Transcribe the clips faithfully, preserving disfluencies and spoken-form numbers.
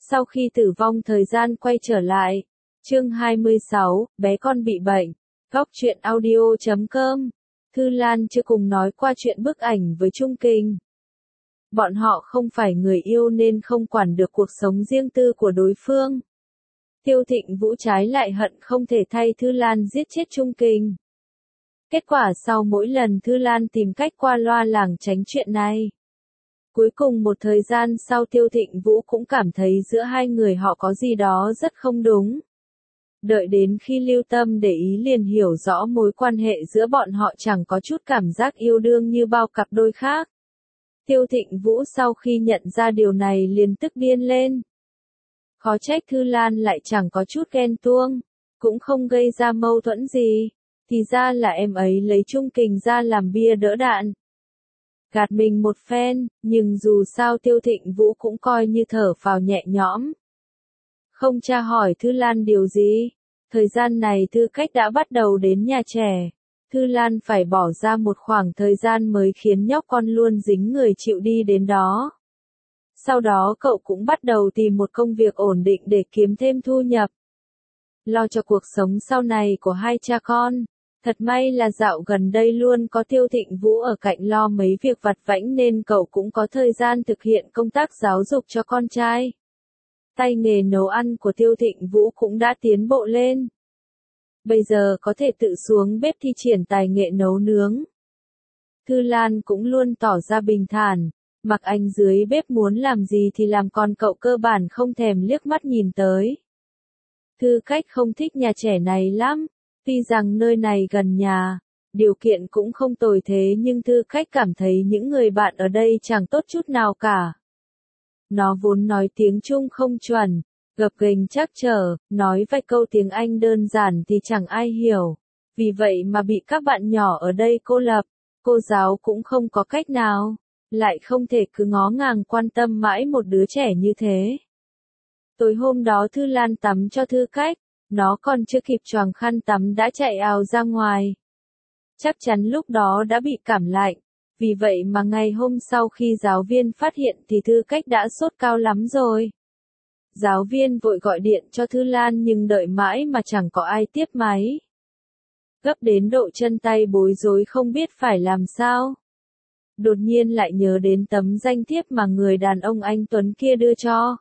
Sau khi tử vong thời gian quay trở lại. Chương hai mươi sáu, bé con bị bệnh. Góc truyện audio chấm com. Thư Lan chưa cùng nói qua chuyện bức ảnh với Trung Kình. Bọn họ không phải người yêu nên không quản được cuộc sống riêng tư của đối phương. Tiêu Thịnh Vũ trái lại hận không thể thay Thư Lan giết chết Trung Kình. Kết quả sau mỗi lần Thư Lan tìm cách qua loa lảng tránh chuyện này. Cuối cùng một thời gian sau Tiêu Thịnh Vũ cũng cảm thấy giữa hai người họ có gì đó rất không đúng. Đợi đến khi lưu tâm để ý liền hiểu rõ mối quan hệ giữa bọn họ chẳng có chút cảm giác yêu đương như bao cặp đôi khác. Tiêu Thịnh Vũ sau khi nhận ra điều này liền tức điên lên. Khó trách Thư Lan lại chẳng có chút ghen tuông, cũng không gây ra mâu thuẫn gì, thì ra là em ấy lấy Trung Kình ra làm bia đỡ đạn. Gạt mình một phen, nhưng dù sao Tiêu Thịnh Vũ cũng coi như thở phào nhẹ nhõm. Không tra hỏi Thư Lan điều gì, thời gian này Thư Cách đã bắt đầu đến nhà trẻ. Thư Lan phải bỏ ra một khoảng thời gian mới khiến nhóc con luôn dính người chịu đi đến đó. Sau đó cậu cũng bắt đầu tìm một công việc ổn định để kiếm thêm thu nhập. Lo cho cuộc sống sau này của hai cha con. Thật may là dạo gần đây luôn có Tiêu Thịnh Vũ ở cạnh lo mấy việc vặt vãnh nên cậu cũng có thời gian thực hiện công tác giáo dục cho con trai. Tay nghề nấu ăn của Tiêu Thịnh Vũ cũng đã tiến bộ lên. Bây giờ có thể tự xuống bếp thi triển tài nghệ nấu nướng. Thư Lan cũng luôn tỏ ra bình thản, mặc anh dưới bếp muốn làm gì thì làm, còn cậu cơ bản không thèm liếc mắt nhìn tới. Thư Cách không thích nhà trẻ này lắm, tuy rằng nơi này gần nhà, điều kiện cũng không tồi thế nhưng Thư Cách cảm thấy những người bạn ở đây chẳng tốt chút nào cả. Nó vốn nói tiếng Trung không chuẩn, gập ghềnh trắc trở, nói vài câu tiếng Anh đơn giản thì chẳng ai hiểu. Vì vậy mà bị các bạn nhỏ ở đây cô lập, cô giáo cũng không có cách nào, lại không thể cứ ngó ngàng quan tâm mãi một đứa trẻ như thế. Tối hôm đó Thư Lan tắm cho Thư Cách, nó còn chưa kịp choàng khăn tắm đã chạy ào ra ngoài. Chắc chắn lúc đó đã bị cảm lạnh, vì vậy mà ngày hôm sau khi giáo viên phát hiện thì Thư Cách đã sốt cao lắm rồi. Giáo viên vội gọi điện cho Thư Lan nhưng đợi mãi mà chẳng có ai tiếp máy. Gấp đến độ chân tay bối rối không biết phải làm sao. Đột nhiên lại nhớ đến tấm danh thiếp mà người đàn ông anh Tuấn kia đưa cho.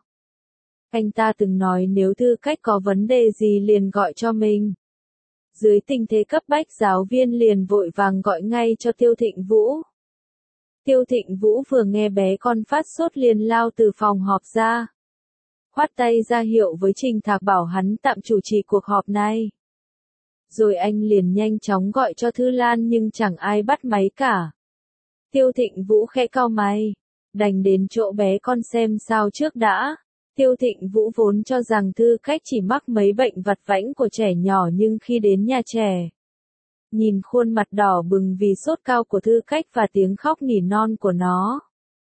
Anh ta từng nói nếu Thư Cách có vấn đề gì liền gọi cho mình. Dưới tình thế cấp bách giáo viên liền vội vàng gọi ngay cho Tiêu Thịnh Vũ. Tiêu Thịnh Vũ vừa nghe bé con phát sốt liền lao từ phòng họp ra. Khoát tay ra hiệu với Trình Thạc bảo hắn tạm chủ trì cuộc họp này. Rồi anh liền nhanh chóng gọi cho Thư Lan nhưng chẳng ai bắt máy cả. Tiêu Thịnh Vũ khẽ cau mày, đành đến chỗ bé con xem sao trước đã. Tiêu Thịnh Vũ vốn cho rằng Thư Cách chỉ mắc mấy bệnh vặt vãnh của trẻ nhỏ nhưng khi đến nhà trẻ, nhìn khuôn mặt đỏ bừng vì sốt cao của Thư Cách và tiếng khóc nỉ non của nó,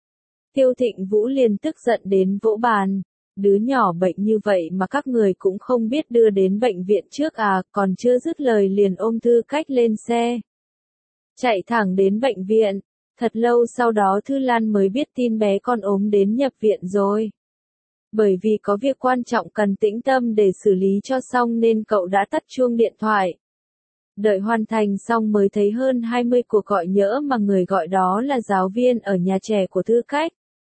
Tiêu Thịnh Vũ liền tức giận đến vỗ bàn. Đứa nhỏ bệnh như vậy mà các người cũng không biết đưa đến bệnh viện trước à, còn chưa dứt lời liền ôm Thư Cách lên xe. Chạy thẳng đến bệnh viện, thật lâu sau đó Thư Lan mới biết tin bé con ốm đến nhập viện rồi. Bởi vì có việc quan trọng cần tĩnh tâm để xử lý cho xong nên cậu đã tắt chuông điện thoại. Đợi hoàn thành xong mới thấy hơn hai mươi cuộc gọi nhỡ mà người gọi đó là giáo viên ở nhà trẻ của Thư Cách.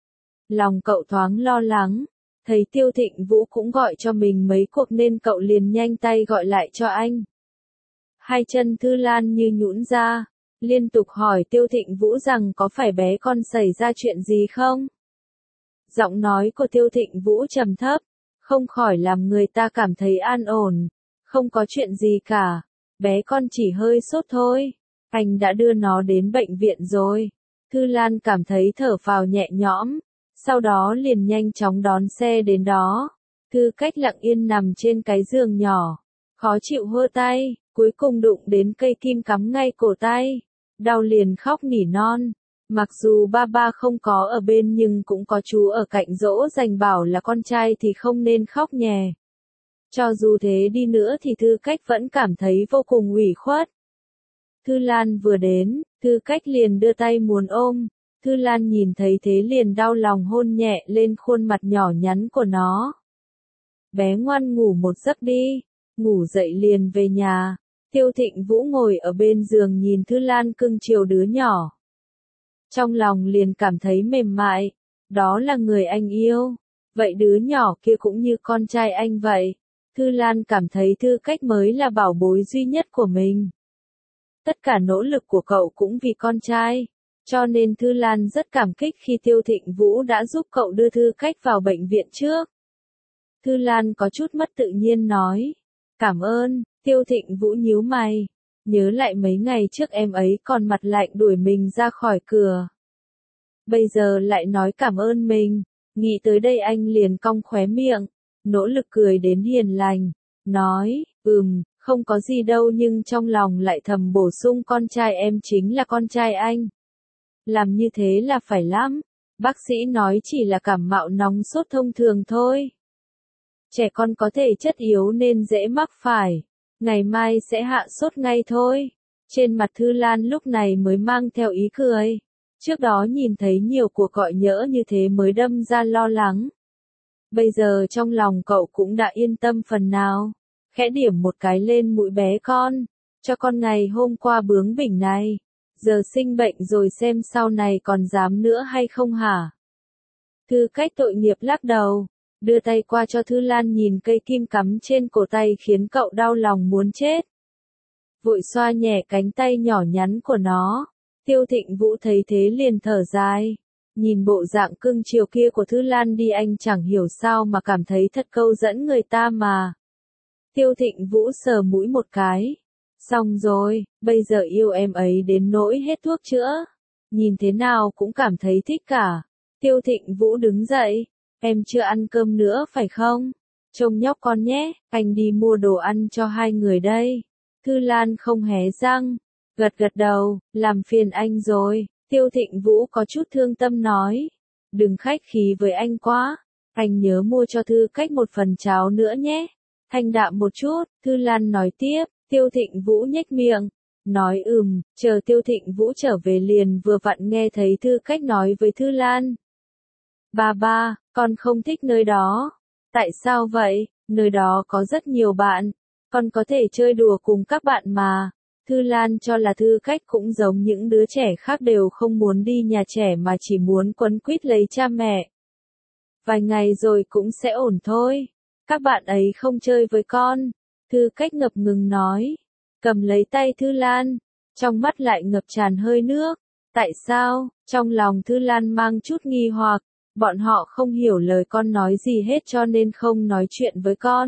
Lòng cậu thoáng lo lắng. Thấy Tiêu Thịnh Vũ cũng gọi cho mình mấy cuộc nên cậu liền nhanh tay gọi lại cho anh. Hai chân Thư Lan như nhũn ra, liên tục hỏi Tiêu Thịnh Vũ rằng có phải bé con xảy ra chuyện gì không? Giọng nói của Tiêu Thịnh Vũ trầm thấp, không khỏi làm người ta cảm thấy an ổn. Không có chuyện gì cả, bé con chỉ hơi sốt thôi, anh đã đưa nó đến bệnh viện rồi. Thư Lan cảm thấy thở phào nhẹ nhõm. Sau đó liền nhanh chóng đón xe đến đó. Thư Cách lặng yên nằm trên cái giường nhỏ. Khó chịu hơ tay, cuối cùng đụng đến cây kim cắm ngay cổ tay. Đau liền khóc nỉ non. Mặc dù ba ba không có ở bên nhưng cũng có chú ở cạnh dỗ dành bảo là con trai thì không nên khóc nhè. Cho dù thế đi nữa thì Thư Cách vẫn cảm thấy vô cùng ủy khuất. Thư Lan vừa đến, Thư Cách liền đưa tay muốn ôm. Thư Lan nhìn thấy thế liền đau lòng hôn nhẹ lên khuôn mặt nhỏ nhắn của nó. Bé ngoan ngủ một giấc đi, ngủ dậy liền về nhà. Tiêu Thịnh Vũ ngồi ở bên giường nhìn Thư Lan cưng chiều đứa nhỏ. Trong lòng liền cảm thấy mềm mại, đó là người anh yêu. Vậy đứa nhỏ kia cũng như con trai anh vậy. Thư Lan cảm thấy Thư Cách mới là bảo bối duy nhất của mình. Tất cả nỗ lực của cậu cũng vì con trai, cho nên Thư Lan rất cảm kích khi Tiêu Thịnh Vũ đã giúp cậu đưa Thư Cách vào bệnh viện trước. Thư Lan có chút mất tự nhiên nói, cảm ơn. Tiêu Thịnh Vũ nhíu mày, nhớ lại mấy ngày trước em ấy còn mặt lạnh đuổi mình ra khỏi cửa. Bây giờ lại nói cảm ơn mình, nghĩ tới đây anh liền cong khóe miệng, nỗ lực cười đến hiền lành, nói, ừm, không có gì đâu nhưng trong lòng lại thầm bổ sung con trai em chính là con trai anh. Làm như thế là phải lắm, bác sĩ nói chỉ là cảm mạo nóng sốt thông thường thôi. Trẻ con có thể chất yếu nên dễ mắc phải, ngày mai sẽ hạ sốt ngay thôi. Trên mặt Thư Lan lúc này mới mang theo ý cười. Trước đó nhìn thấy nhiều cuộc gọi nhỡ như thế mới đâm ra lo lắng. Bây giờ trong lòng cậu cũng đã yên tâm phần nào. Khẽ điểm một cái lên mũi bé con. Cho con ngày hôm qua bướng bỉnh này. Giờ sinh bệnh rồi xem sau này còn dám nữa hay không hả? Thư Cách tội nghiệp lắc đầu. Đưa tay qua cho Thư Lan nhìn cây kim cắm trên cổ tay khiến cậu đau lòng muốn chết. Vội xoa nhẹ cánh tay nhỏ nhắn của nó. Tiêu Thịnh Vũ thấy thế liền thở dài. Nhìn bộ dạng cưng chiều kia của Thư Lan đi anh chẳng hiểu sao mà cảm thấy thật câu dẫn người ta mà. Tiêu Thịnh Vũ sờ mũi một cái. Xong rồi, bây giờ yêu em ấy đến nỗi hết thuốc chữa. Nhìn thế nào cũng cảm thấy thích cả. Tiêu Thịnh Vũ đứng dậy. Em chưa ăn cơm nữa phải không? Trông nhóc con nhé, anh đi mua đồ ăn cho hai người đây. Thư Lan không hé răng, gật gật đầu, làm phiền anh rồi. Tiêu Thịnh Vũ có chút thương tâm nói. Đừng khách khí với anh quá, anh nhớ mua cho Thư Cách một phần cháo nữa nhé. Thanh đạm một chút, Thư Lan nói tiếp, Tiêu Thịnh Vũ nhếch miệng. Nói ừm, chờ Tiêu Thịnh Vũ trở về liền vừa vặn nghe thấy Thư Cách nói với Thư Lan. Ba ba, con không thích nơi đó. Tại sao vậy? Nơi đó có rất nhiều bạn. Con có thể chơi đùa cùng các bạn mà. Thư Lan cho là Thư Cách cũng giống những đứa trẻ khác đều không muốn đi nhà trẻ mà chỉ muốn quấn quýt lấy cha mẹ. Vài ngày rồi cũng sẽ ổn thôi. Các bạn ấy không chơi với con. Thư Cách ngập ngừng nói. Cầm lấy tay Thư Lan. Trong mắt lại ngập tràn hơi nước. Tại sao? Trong lòng Thư Lan mang chút nghi hoặc. Bọn họ không hiểu lời con nói gì hết cho nên không nói chuyện với con.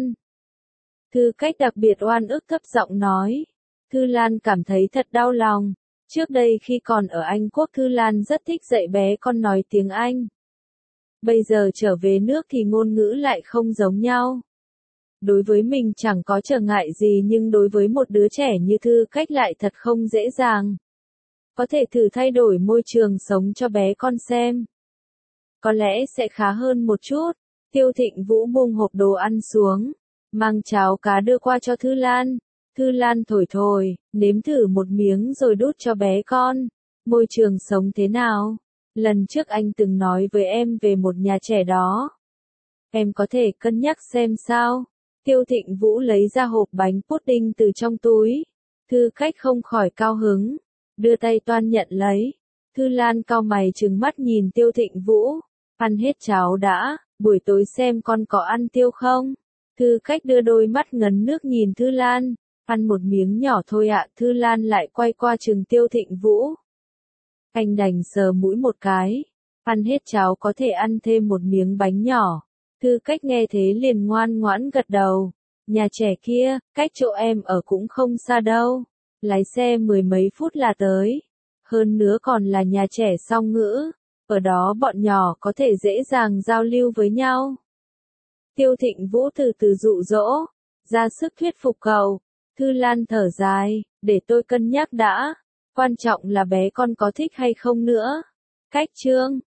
Thư Cách đặc biệt oan ức thấp giọng nói. Thư Lan cảm thấy thật đau lòng. Trước đây khi còn ở Anh Quốc Thư Lan rất thích dạy bé con nói tiếng Anh. Bây giờ trở về nước thì ngôn ngữ lại không giống nhau. Đối với mình chẳng có trở ngại gì nhưng đối với một đứa trẻ như Thư Cách lại thật không dễ dàng. Có thể thử thay đổi môi trường sống cho bé con xem. Có lẽ sẽ khá hơn một chút. Tiêu Thịnh Vũ buông hộp đồ ăn xuống, mang cháo cá đưa qua cho Thư Lan. Thư Lan thổi thổi, nếm thử một miếng rồi đút cho bé con. Môi trường sống thế nào? Lần trước anh từng nói với em về một nhà trẻ đó. Em có thể cân nhắc xem sao. Tiêu Thịnh Vũ lấy ra hộp bánh pudding từ trong túi. Thư Cách không khỏi cao hứng, đưa tay toan nhận lấy. Thư Lan cau mày trừng mắt nhìn Tiêu Thịnh Vũ. Ăn hết cháo đã, buổi tối xem con có ăn tiêu không? Thư Cách đưa đôi mắt ngấn nước nhìn Thư Lan. Ăn một miếng nhỏ thôi ạ. Thư Lan lại quay qua trừng Tiêu Thịnh Vũ. Anh đành sờ mũi một cái. Ăn hết cháo có thể ăn thêm một miếng bánh nhỏ. Thư Cách nghe thế liền ngoan ngoãn gật đầu. Nhà trẻ kia, cách chỗ em ở cũng không xa đâu. Lái xe mười mấy phút là tới. Hơn nữa còn là nhà trẻ song ngữ. Ở đó bọn nhỏ có thể dễ dàng giao lưu với nhau. Tiêu Thịnh Vũ từ từ dụ dỗ, ra sức thuyết phục cậu. Thư Lan thở dài, để tôi cân nhắc đã. Quan trọng là bé con có thích hay không nữa. Cách chương